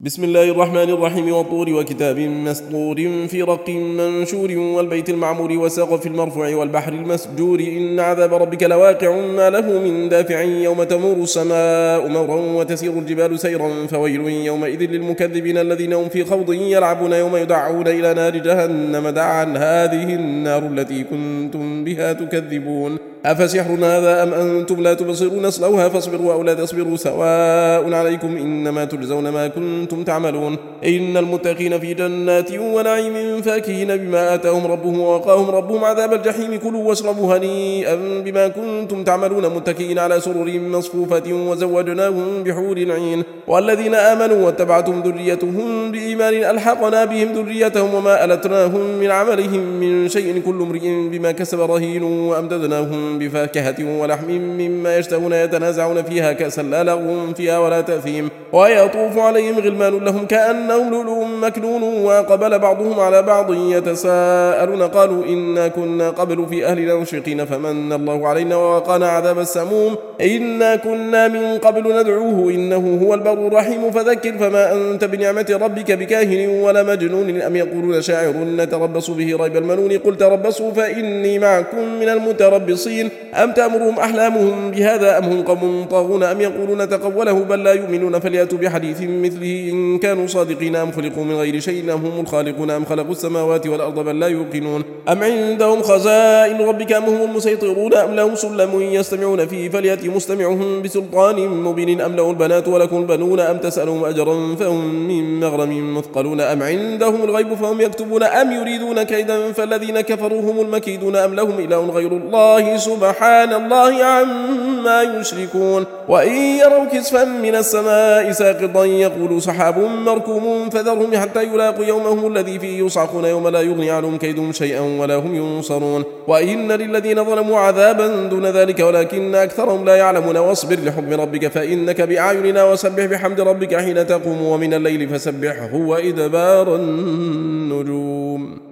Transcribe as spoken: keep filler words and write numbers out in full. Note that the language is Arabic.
بسم الله الرحمن الرحيم والطور وكتاب مسطور في رق منشور والبيت المعمور وسقف المرفوع والبحر المسجور إن عذاب ربك لواقع ما له من دافع يوم تمور السماء مورا وتسير الجبال سيرا فويل يومئذ للمكذبين الذين هم في خوض يلعبون يوم يدعون إلى نار جهنم دعا هذه النار التي كنتم بها تكذبون أفسحر هذا أم أنتم لا تبصرون اصلوها فاصبروا أو لا تصبروا سواء عليكم إنما تجزون ما كنتم تعملون إن المتقين في جنات ونعيم فاكهين بما آتاهم ربهم ووقاهم ربهم عذاب الجحيم كلوا واشربوا هنيئا بما كنتم تعملون متكئين على سرر مصفوفة وزوجناهم بحور عين والذين آمنوا واتبعتهم ذريتهم بإيمان ألحقنا بهم ذريتهم وما ألتناهم من عملهم من شيء كل امرئ بما كسب رهين وأمددناهم بفاكهة ولحم مما يشتهون يتنازعون فيها كأسا لا لغو فيها ولا تأثيم ويطوف عليهم غلمان لهم كأنهم لؤلؤ مكنون وقبل بعضهم على بعض يتساءلون قالوا إنا كنا قبل في أهلنا مشفقين فمن الله علينا ووقانا عذاب السموم إنا كنا من قبل ندعوه إنه هو البر الرحيم فذكر فما أنت بنعمة ربك بكاهن ولا مجنون أم يقولون شاعر نتربص به ريب المنون قل تربصوا فإني معكم من المتربصين أم تأمرهم أحلامهم بهذا أم هم قوم طاغون أم يقولون تقوله بل لا يؤمنون فليأتوا بحديث مثله إن كانوا صادقين أم خلقوا من غير شيء أم هم الخالقون أم خلقوا السماوات والأرض بل لا يوقنون أم عندهم خزائن ربك أم هم المسيطرون أم لهم سلم يستمعون فيه فليأتي مستمعهم بسلطان مبين أم لهم البنات ولكم البنون أم تسألهم أجرا فهم من مغرم مثقلون أم عندهم الغيب فهم يكتبون أم يريدون كيدا فالذين كفروا هم المكيدون أم لهم إله غير الله سبحان الله عما يشركون وإن يروا كسفا من السماء ساقطا يقولوا سحاب مركوم فذرهم حتى يلاقوا يومهم الذي فيه يصعقون يوم لا يغني عنهم كيدهم شيئا ولا هم ينصرون وإن للذين ظلموا عذابا دون ذلك ولكن أكثرهم لا يعلمون واصبر لحكم ربك فإنك بأعيننا وسبح بحمد ربك حين تقوم ومن الليل فسبحه وإدبار النجوم.